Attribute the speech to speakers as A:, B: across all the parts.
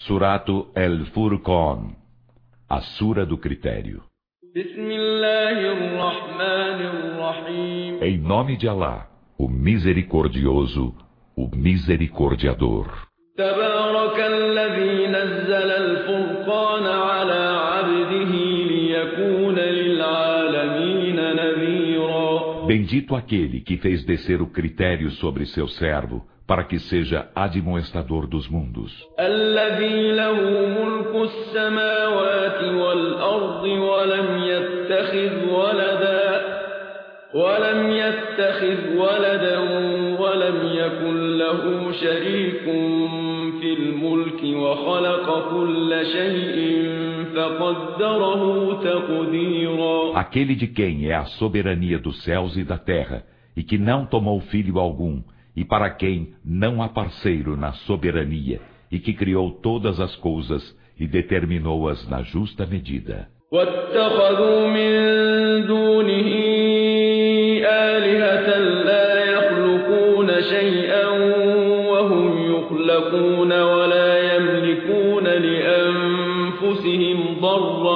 A: Surato El-Furqan, a Sura do Critério. Em nome de Alá, o Misericordioso, o Misericordiador. Bendito aquele que fez descer o critério sobre seu servo, para que seja admoestador dos mundos.
B: ولم يتخذ ولدا ولم يكن له شريك في الملك وخلق كل شيء فقدره تقديرا.
A: Aquele de quem é a soberania dos céus e da terra, e que não tomou filho algum, e para quem não há parceiro na soberania, e que criou todas as coisas e determinou-as na justa medida.
B: واتخذوا من دونه آلهة لا يخلقون شيئا وهم يخلقون ولا يملكون لأنفسهم ضرا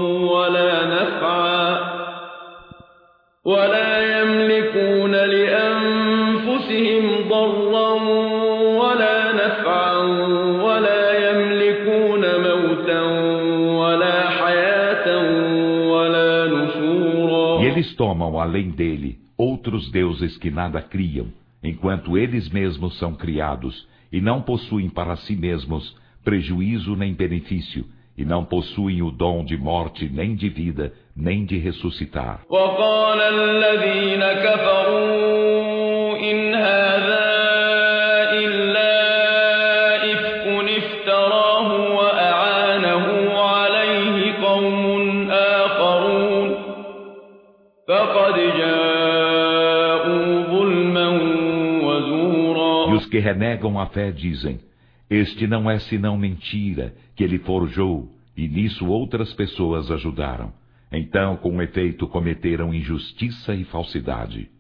B: ولا نفعا ولا يملكون موتا ولا حياة ولا نشورا.
A: E eles tomam, além dele, outros deuses que nada criam, enquanto eles mesmos são criados, e não possuem para si mesmos prejuízo nem benefício, e não possuem o dom de morte nem de vida, nem de ressuscitar.
B: وقال الذين كفروا إن هذا إلا إفك افتراه وأعانه عليه قوم آخرون فقد جاءوا ظلما وزورا.
A: E os que renegam a fé dizem: este não é senão mentira que ele forjou, e nisso outras pessoas ajudaram. Então, com efeito, cometeram injustiça e falsidade.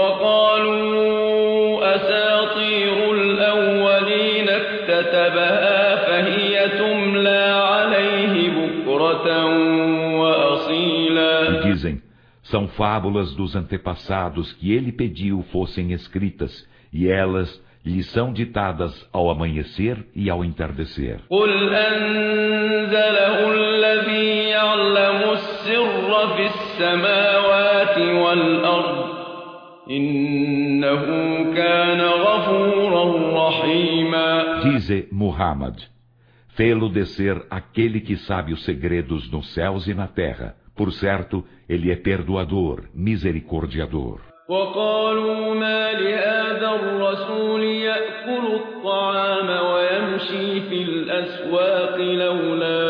A: E dizem, são fábulas dos antepassados que ele pediu fossem escritas, e elas lhe são ditadas ao amanhecer e ao entardecer. Dize Muhammad, fê-lo descer aquele que sabe os segredos nos céus e na terra. Por certo, ele é perdoador, misericordiador.
B: وقالوا ما لهذا الرسول يأكل الطعام ويمشي في الأسواق لولا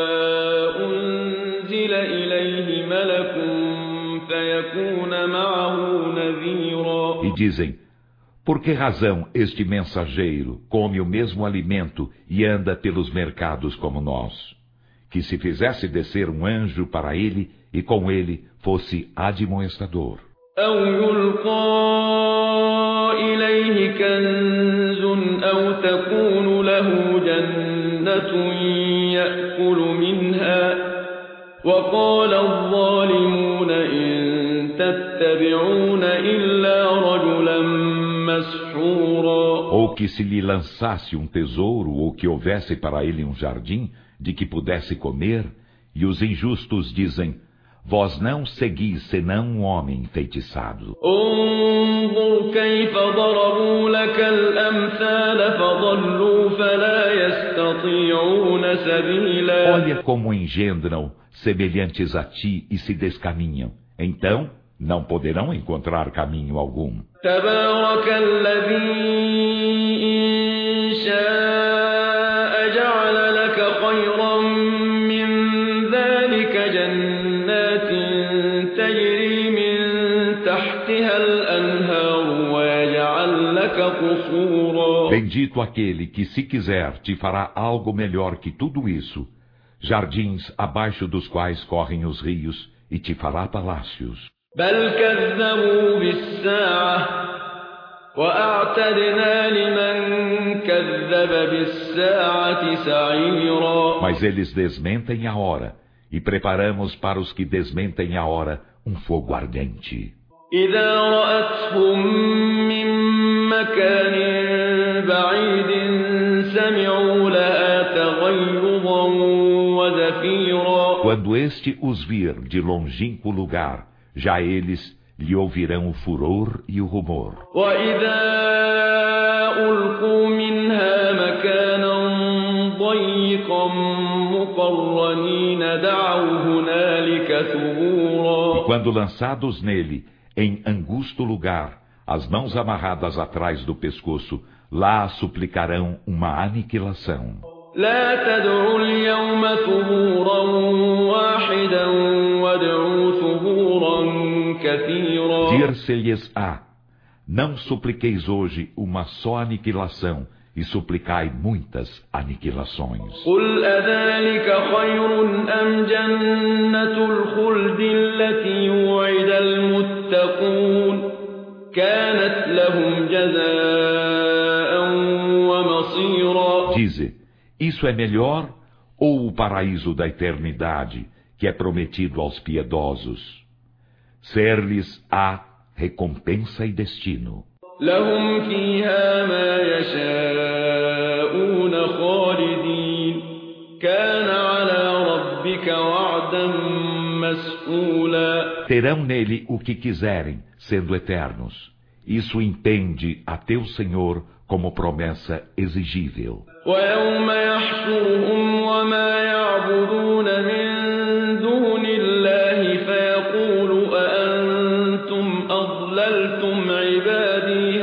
B: أنزل إليه ملك فيكون معه نذيرا.
A: E dizem, por que razão este mensageiro come o mesmo alimento e anda pelos mercados como nós? Que se fizesse descer um anjo para ele e com ele fosse admoestador.
B: أو يلقى إليه كنز أو تكون له جنة يأكل منها وقال الظالمون إن تتبعون إلا رجلا مسحورا.
A: Ou que se lhe lançasse um tesouro ou que houvesse para ele um jardim de que pudesse comer, e os injustos dizem: vós não seguis senão um homem enfeitiçado. Olha como engendram semelhantes a ti e se descaminham. Então, não poderão encontrar caminho algum. Bendito aquele que, se quiser, te fará algo melhor que tudo isso, jardins abaixo dos quais correm os rios, e te fará palácios.
B: وأعتدنا لمن كذب بالساعة سعيرا.
A: Mas eles desmentem a hora, e preparamos para os que desmentem a hora fogo ardente.
B: إذا رأتهم من مكان بعيد سمعوا لها تغيظا وزفيرا.
A: Quando este os vir de longínquo lugar, já eles lhe ouvirão o furor e o rumor.
B: وإذا ألقوا منها مكانا ضيقا مقرنين دعوا هنالك ثبورا.
A: E quando lançados nele, em angusto lugar, as mãos amarradas atrás do pescoço, lá suplicarão uma aniquilação.
B: لا تدعوا اليوم ثبورا واحدا وادعوا ثبورا كثيرا.
A: Dir-se-lhes-á: não supliqueis hoje uma só aniquilação, e suplicai muitas aniquilações.
B: قل أذلك خير أم جنة الخلد التي وعد المتقون كانت لهم جزاء ومصيرا.
A: Dize: isso é melhor ou o paraíso da eternidade, que é prometido aos piedosos? Ser-lhes-á recompensa e destino.
B: لهم فيها ما يشاءون خالدين كان على ربك وعدا مسئولا.
A: Terão nele o que quiserem, sendo eternos. Isso entende a teu Senhor como promessa exigível.
B: ويوم يحشرهم وما يعبدون من دون الله فيقول أأنتم أضللتم عبادي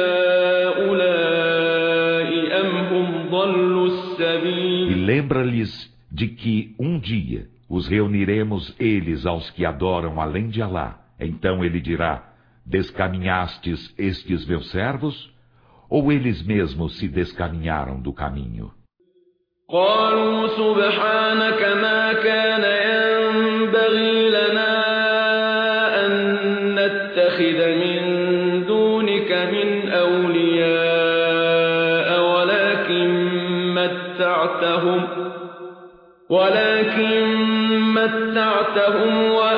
B: هؤلاء أم هم ضلوا السبيل.
A: E lembra-lhes de que dia os reuniremos eles aos que adoram além de Alá. Então ele dirá: descaminhastes estes meus servos? Ou eles mesmos se descaminharam do caminho?
B: قالوا سبحانك ما كان ينبغي لنا أن نتخذ من دونك من أولياء ولكن متعتهم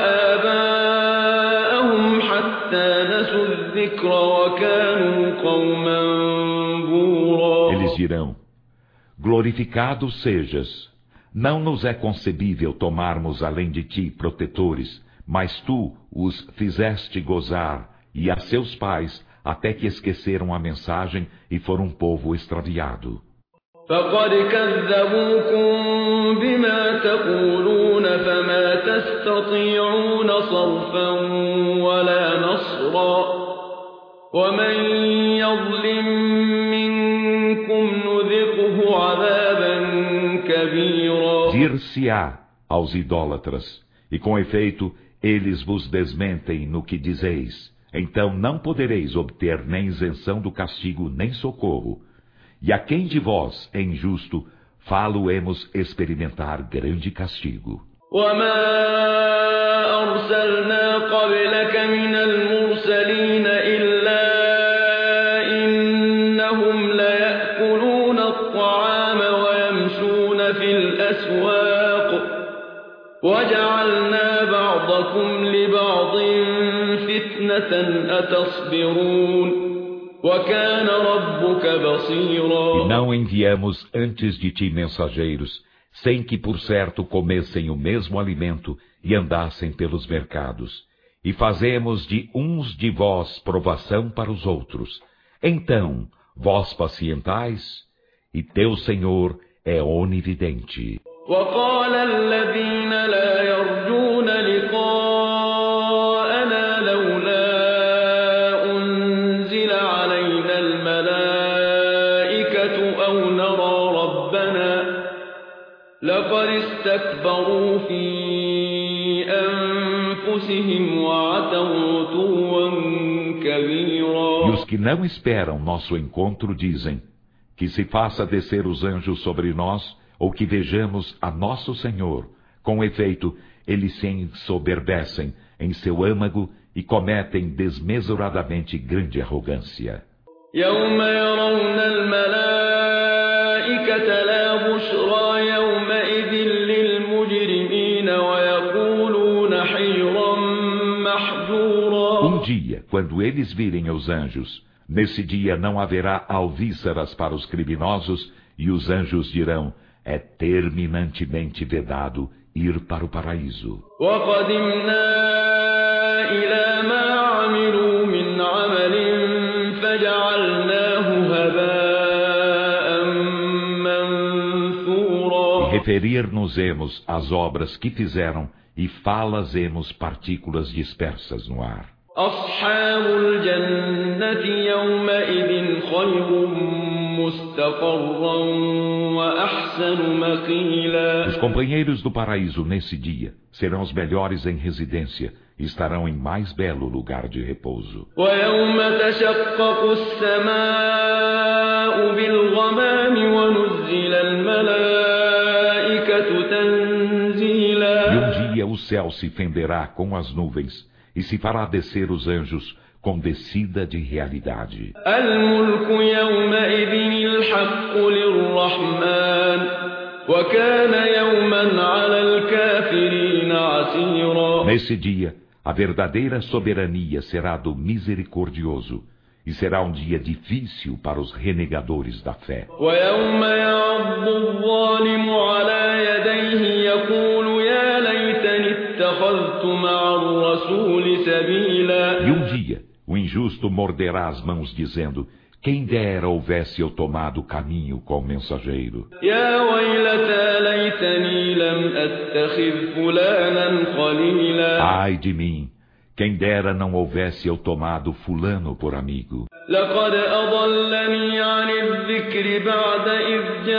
B: وآباءهم حتى نسوا الذكر وكانوا قوما بورا.
A: Eles dirão: glorificado sejas. Não nos é concebível tomarmos além de ti protetores, mas tu os fizeste gozar, e a seus pais, até que esqueceram a mensagem e foram um povo extraviado.
B: فقد كذبوكم بما تقولون فما تستطيعون صرفا ولا نصرا ومن يظلم منكم نذقه عذابا كبيرا.
A: Dir-se-á aos idólatras, e com efeito eles vos desmentem no que dizeis, então não podereis obter nem isenção do castigo nem socorro. E a quem de vós é injusto, fá-lo-emos experimentar grande castigo.
B: وما أرسلنا قبلك من المرسلين إلا إنهم ليأكلون الطعام ويمشون في الأسواق وجعلنا بعضكم لبعض فتنة أتصبرون وكان ربك بصيرا.
A: E não enviamos antes de ti mensageiros, sem que por certo comessem o mesmo alimento e andassem pelos mercados. E fazemos de uns de vós provação para os outros. Então, vós pacientais, e teu Senhor é onividente.
B: وقال الذين لا يرجون لقاءنا لولا أنزل علينا الملائكة أو نرى ربنا لقد استكبروا في أنفسهم وعتوا عتوا كبيرا.
A: E os que não esperam nosso encontro dizem: que se faça descer os anjos sobre nós, ou que vejamos a nosso Senhor. Com efeito, eles se ensoberbecem em seu âmago e cometem desmesuradamente grande arrogância.
B: يوم يرون الملائكة لا بشرى يومئذ للمجرمين ويقولون حجرا محجورا.
A: Dia, quando eles virem os anjos, nesse dia não haverá alvíceras para os criminosos, e os anjos dirão: é terminantemente vedado ir para o paraíso.
B: وقدمنا إلى ما عملوا من عمل فجعلناه هباء منثورا.
A: E referir-nos-emos às obras que fizeram, e falas-emos partículas dispersas no ar.
B: أصحاب الجنة يومئذ خير مستقرا وأحسن مقيلا.
A: Os companheiros do paraíso nesse dia serão os melhores em residência e estarão em mais belo lugar de repouso.
B: ويوم تشقق السماء بالغمام ونزل الملائكة تنزيلا.
A: E dia o céu se fenderá com as nuvens e se fará descer os anjos com descida de realidade.
B: الملك يومئذ الحق للرحمن وكان يوما على الكافرين عسيرا.
A: Nesse dia, a verdadeira soberania será do misericordioso, e será um dia difícil para os renegadores da fé.
B: ويوم يعض الظالم على يديه يقول يا ليتني اتخذت مع الرسول سبيلا.
A: E dia, o injusto morderá as mãos dizendo: quem dera houvesse eu tomado o caminho com o mensageiro.
B: يا ويلتى ليتني لم أتخذ فلانا خليلا.
A: Ai de mim, quem dera não houvesse eu tomado fulano por amigo.
B: لقد أضلني عن الذكر بعد إذ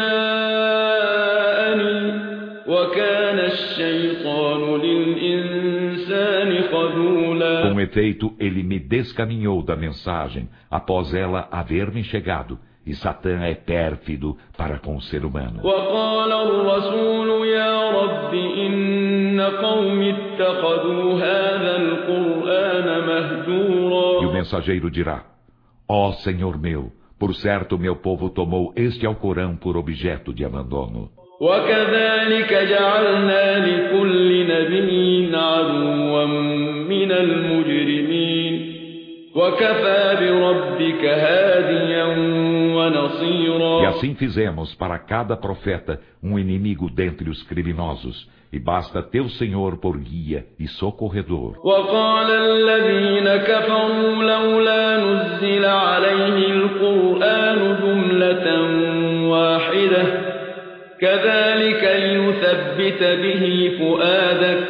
B: جاءني وكان الشيطان للإنسان خذولا.
A: Com efeito, ele me descaminhou da mensagem após ela haver me chegado, e Satã é pérfido para com o ser humano.
B: وقال الرسول يا رب إن قوم اتخذوا هذا القرآن مهجورا.
A: E o mensageiro dirá: ó Senhor meu, por certo meu povo tomou este Alcorão por objeto de abandono.
B: وكذلك جعلنا لكل نبي عدوا من المجرمين وكفى بربك هاديا ونصيرا.
A: E assim fizemos para cada profeta um inimigo dentre os criminosos, e basta teu Senhor por guia e socorredor.
B: وقال الذين كفروا لولا نزل عليه القرآن جملة واحدة كذلك لنثبت به فؤادك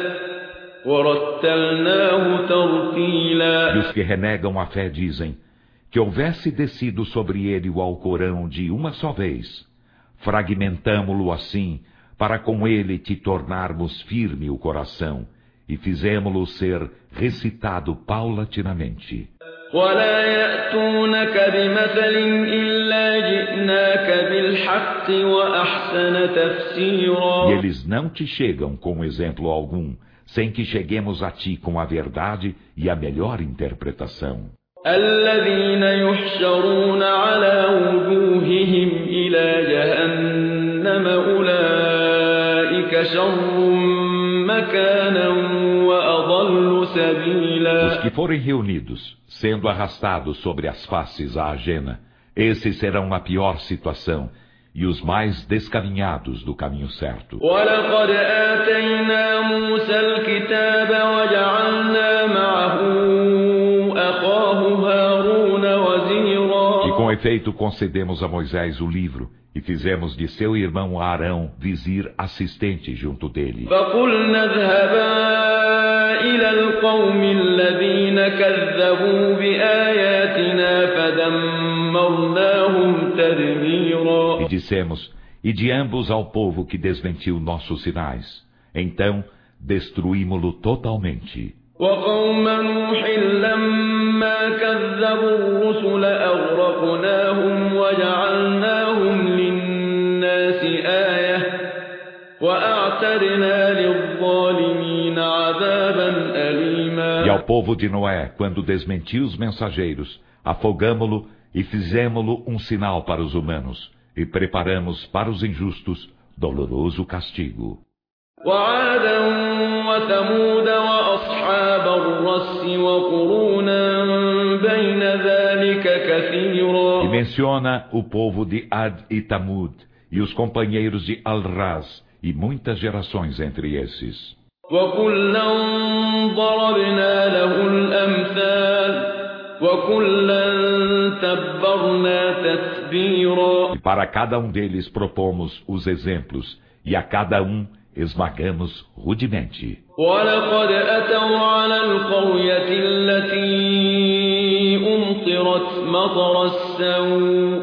B: ورتلناه ترتيلا.
A: E os que renegam a fé dizem: que houvesse descido sobre ele o Alcorão de uma só vez, fragmentamo-lo assim, para com ele te tornarmos firme o coração, e fizemo-lo ser recitado paulatinamente.
B: ولا يأتونك بمثل إلا جئناك بالحق وأحسن تفسيرا.
A: E eles não te chegam com exemplo algum, sem que cheguemos a ti com a verdade e a melhor interpretação.
B: الذين يحشرون على وجوههم إلى جهنم أولئك شر مكانا وأضل سبيلا.
A: Os que forem reunidos, sendo arrastados sobre as faces à ajena, esses serão a pior situação e os mais descaminhados do caminho certo.
B: وَلَقَدْ آتَيْنَا مُوسَى الْكِتَابَ وَجَعَلْنَا مَعَهُ أَخَاهُ هَارُونَ وَزِيرًا.
A: E com efeito concedemos a Moisés o livro e fizemos de seu irmão Arão vizir assistente junto dele.
B: فَقُلْنَا اذْهَبَا إِلَى الْقَوْمِ الَّذِينَ كَذَّبُوا بِآيَاتِنَا فَدَمَّرْنَاهُمْ تَدْمِيرًا.
A: E dissemos: ide ambos ao povo que desmentiu nossos sinais. Então destruímo-lo totalmente.
B: وقوم نوح لما كذبوا الرسل أغرقناهم وجعلناهم للناس آية وأعتدنا للظالمين عذابا أليما.
A: E ao povo de Noé, quando desmentiu os mensageiros, afogamo-lo E fizemo-lo um sinal para os humanos, e preparamos para os injustos doloroso castigo.
B: وعادا وثمود وأصحاب الرس وقرونا بين ذلك كثيرا.
A: E menciona o povo de Ad e Tamud, e os companheiros de Al-Raz, e muitas gerações entre esses.
B: وكلا ضربنا له الأمثال وكلا تبرنا تتبيرا.
A: E para cada um deles propomos os exemplos, e a cada um esmagamos rudemente.
B: ولقد أتوا على القرية التي أمطرت مطر السوء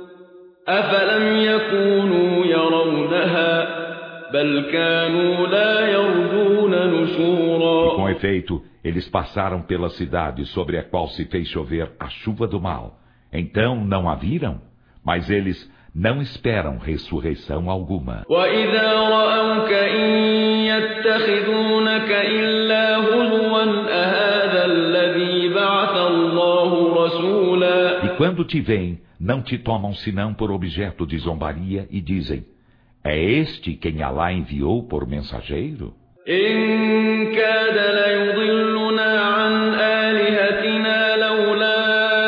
B: أفلم يكونوا يرونها بل كانوا لا يرجون نشورا.
A: E com efeito, eles passaram pela cidade sobre a qual se fez chover a chuva do mal. Então não a viram? Mas eles não esperam ressurreição alguma.
B: وإذا رأوك إن يتخذونك إلا هزوا أهذا الذي بعث الله رسولا.
A: E quando te veem, não te tomam senão por objeto de zombaria e dizem: é este quem Alá enviou por mensageiro?
B: إن كاد ليضلنا عن آلهتنا لولا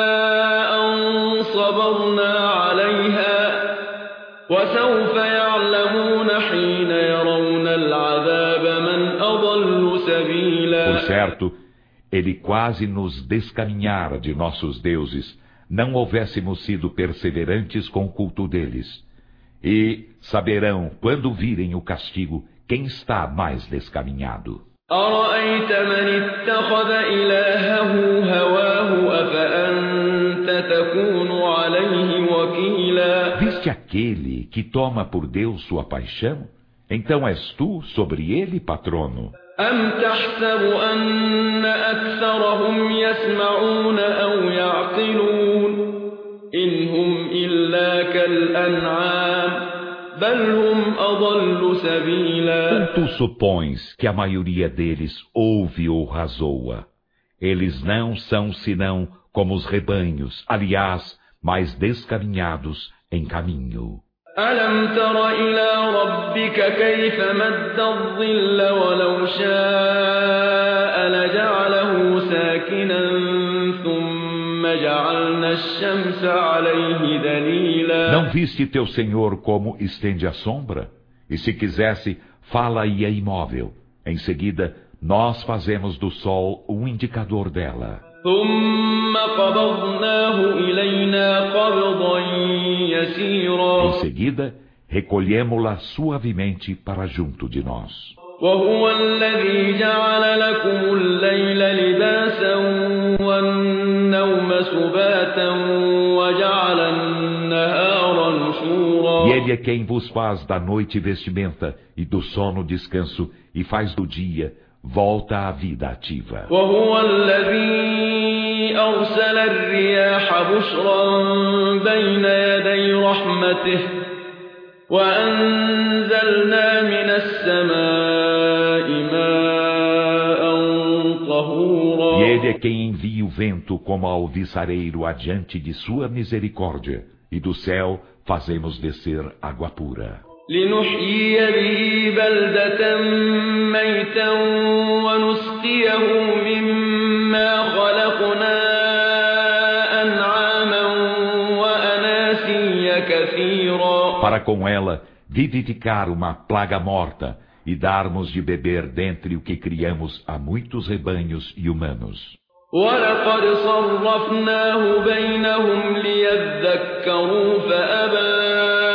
B: أن صبرنا عليها وسوف يعلمون حين يرون العذاب من أضل سبيلا.
A: Por certo, ele quase nos descaminhara de nossos deuses, não houvéssemos sido perseverantes com o culto deles. E saberão, quando virem o castigo, quem está mais descaminhado.
B: أرأيت من اتخذ إلهه هواه أفأنت تكون عليه وكيلا.
A: Viste aquele que toma por Deus sua paixão? Então és tu sobre ele patrono.
B: أم تحسب أن أكثرهم يسمعون أو يعقلون إن هم إلا كالأنعام بل هم أضل سبيلا.
A: Ou tu supões que a maioria deles ouve ou razoa? Eles não são senão como os rebanhos, aliás, mais descaminhados em caminho.
B: ألم تر إلى ربك كيف مد الظل ولو شاء لجعله ساكنا ثم جعلنا الشمس عليه دليلا.
A: Não viste teu Senhor como estende a sombra? E se quisesse, fala-ia imóvel. Em seguida, nós fazemos do sol um indicador dela.
B: ثم قبضناه إلينا قبضا يسيرا.
A: Em seguida, recolhemo-la suavemente para junto de nós.
B: وهو الذي جعل لكم الليل لباسا والنوم سباتا وجعل النهار نشورا.
A: E Ele é quem vos faz da noite vestimenta e do sono descanso e faz do dia volta à vida ativa.
B: وهو الذي أرسل الرياح بشرا بين يدي رحمته وأنزلنا من السماء ماء طهورا.
A: E Ele é quem envia o vento como alviçareiro adiante de sua misericórdia, e do céu fazemos descer água pura.
B: لنحيي به بلدة ميتا ونسقيه مما خلقنا أنعاما وأناسيا كثيرا.
A: Para com ela vivificar uma plaga morta e darmos de beber dentre o que criamos a muitos rebanhos e humanos.
B: ولقد صرفناه بينهم ليذكروا فأبى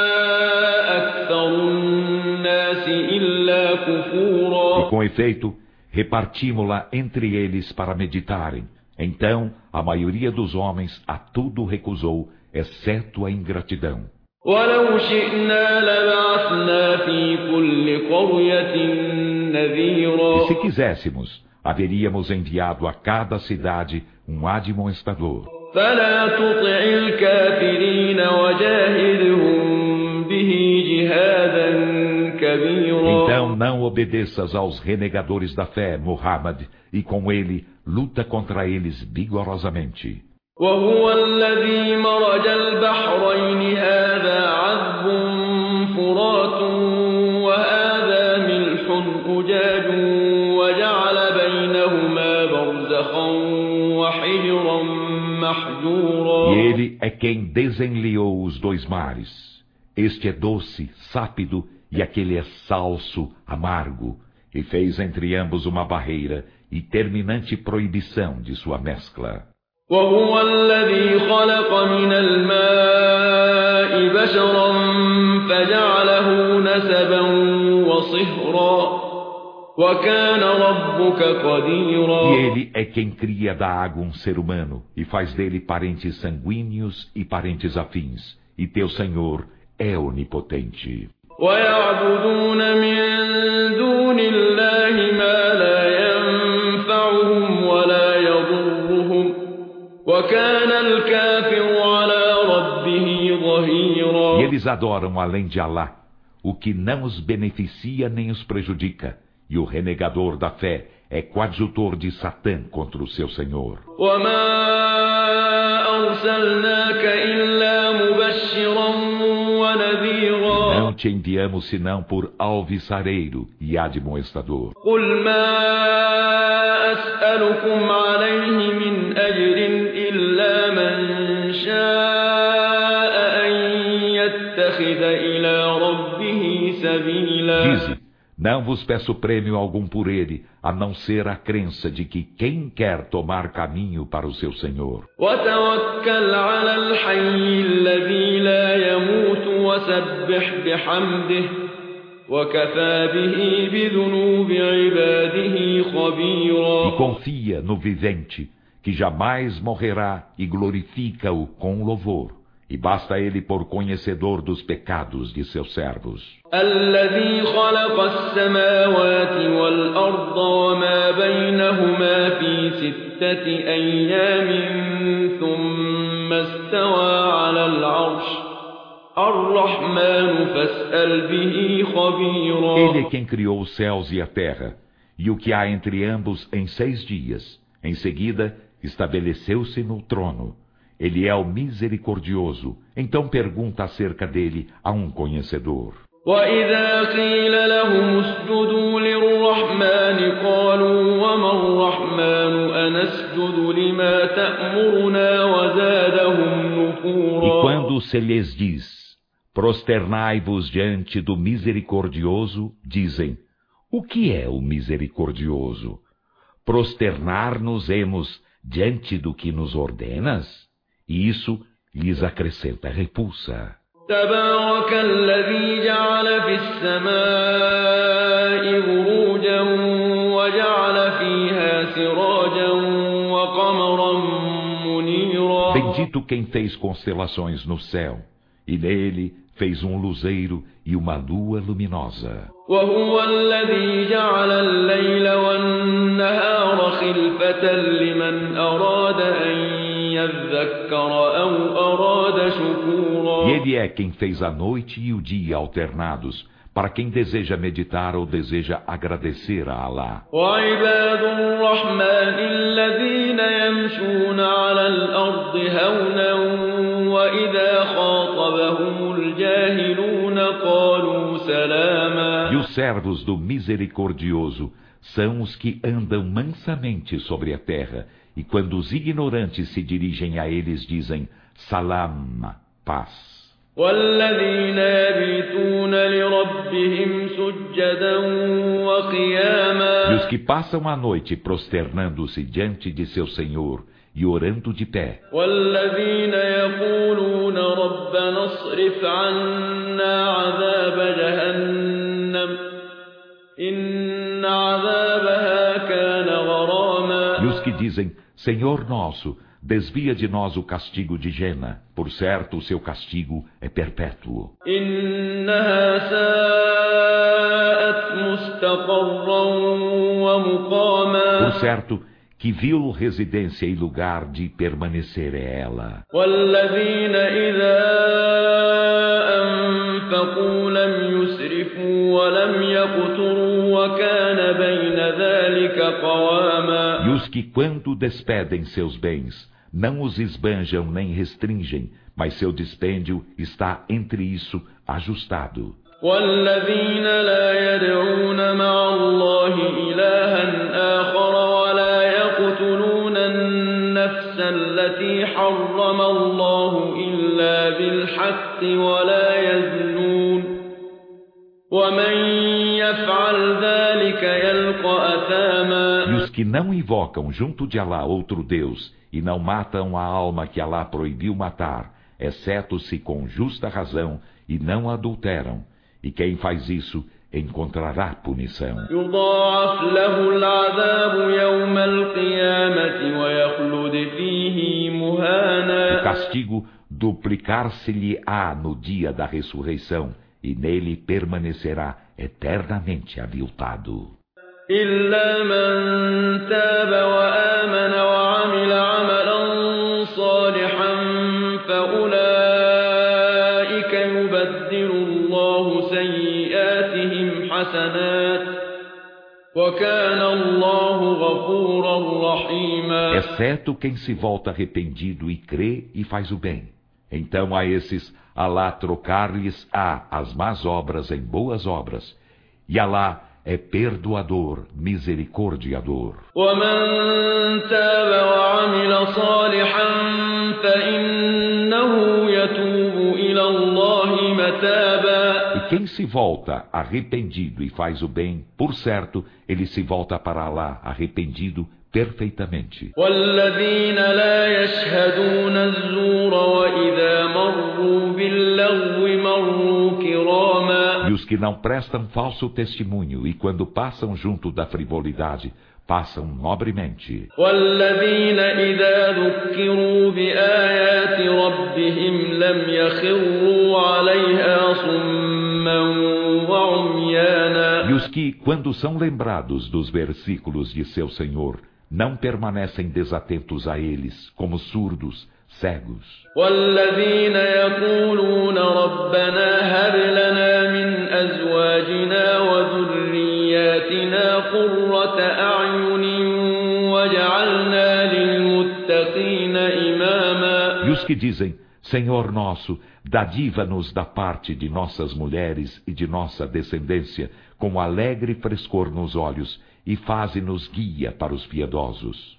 A: E com efeito, repartimos-la entre eles para meditarem. Então, a maioria dos homens a tudo recusou, exceto a ingratidão.
B: ولو شئنا لبعثنا في كل قرية نذيرا.
A: E se quiséssemos, haveríamos enviado a cada cidade um admoestador.
B: فلا تطع الكافرين وجاهدهم به جهادا كبيرا.
A: Então não obedeças aos renegadores da fé, Muhammad, e com ele luta contra eles vigorosamente.
B: وهو الذي مرج البحرين هذا عذب فرات وهذا ملح أجاج وجعل بينهما برزخا وحجرا محجورا.
A: E ele é quem desenliou os dois mares. Este é doce, sápido, e aquele é salso, amargo, e fez entre ambos uma barreira e terminante proibição de sua mescla.
B: وهو الذي خلق من الماء بشرا فجعله نسبا وصهرا وكان ربك قديرا.
A: E ele é quem cria da água um ser humano e faz dele parentes sanguíneos e parentes afins, e teu Senhor é onipotente.
B: ويعبدون من دون الله ما لا ينفعهم ولا يضرهم وكان الكافر على ربه ظهيرا.
A: E eles adoram além de Alá o que não os beneficia nem os prejudica, e o renegador da fé é coadjutor de Satã contra o seu Senhor.
B: وما أرسلناك إلا مبشرا ونذيرا.
A: Não te enviamos senão por alvissareiro e admoestador.
B: قل ما أسألكم عليه من أجر إلا من شاء أن يتخذ إلى ربه سبيلا.
A: Dize, não vos peço prêmio algum por ele, a não ser a crença de que quem quer tomar caminho para o seu Senhor.
B: وتوكل على الحي الذي لا يموت وسبح بحمده وكفى به بذنوب عباده خبيرا.
A: E confia no vivente, que jamais morrerá, e glorifica-o com louvor. E basta ele por conhecedor dos pecados de seus servos.
B: الذي خلق السماوات والأرض وما بينهما في 6 أيام ثم استوى على العرش الرحمن فاسأل به خبيرا.
A: Ele é quem criou os céus e a terra, e o que há entre ambos em 6 dias. Em seguida, estabeleceu-se no trono. Ele é o misericordioso, então pergunta acerca dele a um conhecedor.
B: وإذا قيل لهم اسجدوا للرحمن قالوا وما الرحمن أنسجد لما تأمرنا وزادهم نفورا.
A: E quando se lhes diz, prosternai-vos diante do misericordioso, dizem, o que é o misericordioso? Prosternar-nos-emos diante do que nos ordenas? E isso lhes acrescenta repulsa.
B: تبارك الذي جعل في السماء بروجا وجعل فيها سراجا وقمرا منيرا.
A: Bendito quem fez constelações no céu, e nele fez um luzeiro e uma lua luminosa.
B: وهو الذي جعل الليل والنهار خلفة لمن أراد أن يذكر أو أراد شكورا.
A: E ele é quem fez a noite e o dia alternados, para quem deseja meditar ou deseja agradecer a Alá.
B: وعباد الرحمن الذين يمشون على الأرض هونا وإذا خاطبهم الجاهلون قالوا سلاما.
A: E os servos do misericordioso são os que andam mansamente sobre a terra, e quando os ignorantes se dirigem a eles dizem salam, paz.
B: والذين يبيتون لربهم سجدا وقياما.
A: E os que passam a noite prosternando-se diante de seu Senhor e orando de pé.
B: والذين يقولون ربنا اصرف عنا عذاب جهنم إن عذابها كان غراما.
A: E os que dizem, Senhor nosso, desvia de nós o castigo de Gena, por certo o seu castigo é perpétuo.
B: إنها ساءت مستقرا ومقاما.
A: Por certo que vil residência e lugar de permanecer é ela.
B: والذين إذا أنفقوا لم يسرفوا ولم يقتروا وكان بين ذلك قواما.
A: E os que quando despedem seus bens, não os esbanjam nem restringem, mas seu dispêndio está entre isso ajustado.
B: والذين لا يدعون مع الله إلها آخر ولا يقتلون النفس التي حرم الله إلا بالحق ولا يزنون ومن يفعل ذلك يلقى أثاما.
A: E os que não invocam junto de Alá outro Deus e não matam a alma que Alá proibiu matar, exceto se com justa razão, e não adulteram, e quem faz isso encontrará punição.
B: يضاعف له العذاب يوم القيامة ويخلد فيه مهانا.
A: O castigo duplicar-se-lhe-á no dia da ressurreição, e nele permanecerá eternamente aviltado.
B: إلا من تاب وآمن وعمل عملا صالحا فأولئك يبدل الله سيئاتهم حسنات وكان الله غفورا رحيما.
A: Exceto quem se volta arrependido e crê e faz o bem. Então a esses Alá trocar-lhes-á as más obras em boas obras, e Alá é perdoador, misericordiador.
B: ومن تاب وعمل صالحا فإنه يتوب إلى الله متابا.
A: E quem se volta arrependido e faz o bem, por certo, ele se volta para Alá arrependido perfeitamente.
B: والذين لا يشهدون الزور وإذا مروا باللغو مروا كراما.
A: E os que não prestam falso testemunho e quando passam junto da frivolidade, passam nobremente.
B: والذين إذا ذكروا بآيات ربهم لم يخروا عليها صما وعميانا.
A: E os que, quando são lembrados dos versículos de seu Senhor, não permanecem desatentos a eles, como surdos, cegos.
B: والذين يقولون ربنا هب لنا من أزواجنا وذرياتنا قرة أعين واجعلنا للمتقين إماما.
A: E os que dizem, Senhor nosso, dadiva-nos da parte de nossas mulheres e de nossa descendência, com alegre frescor nos olhos, e faze-nos guia para os piedosos.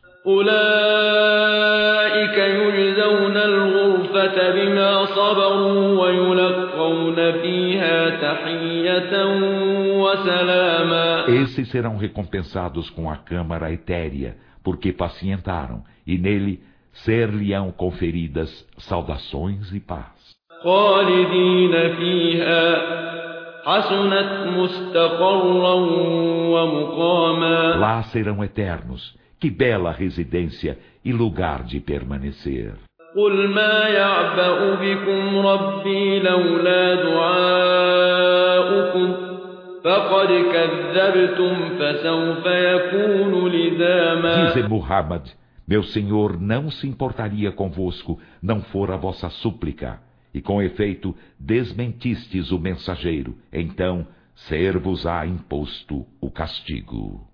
B: أولئك يجزون الغرفة بما صبروا ويلقون فيها تحية وسلاما.
A: Esses serão recompensados com a câmara etérea, porque pacientaram, e nele ser-lhe-ão conferidas saudações e paz.
B: خالدين فيها حسنت مستقرا ومقاما.
A: Lá serão eternos. Que bela residência e lugar de permanecer.
B: قل ما يعبأ بكم ربي لولا دعاؤكم فقد كذبتم فسوف يكون لزاما.
A: Dize Muhammad, meu Senhor não se importaria convosco, não for a vossa súplica. E com efeito, desmentistes o mensageiro, então ser-vos-á imposto o castigo.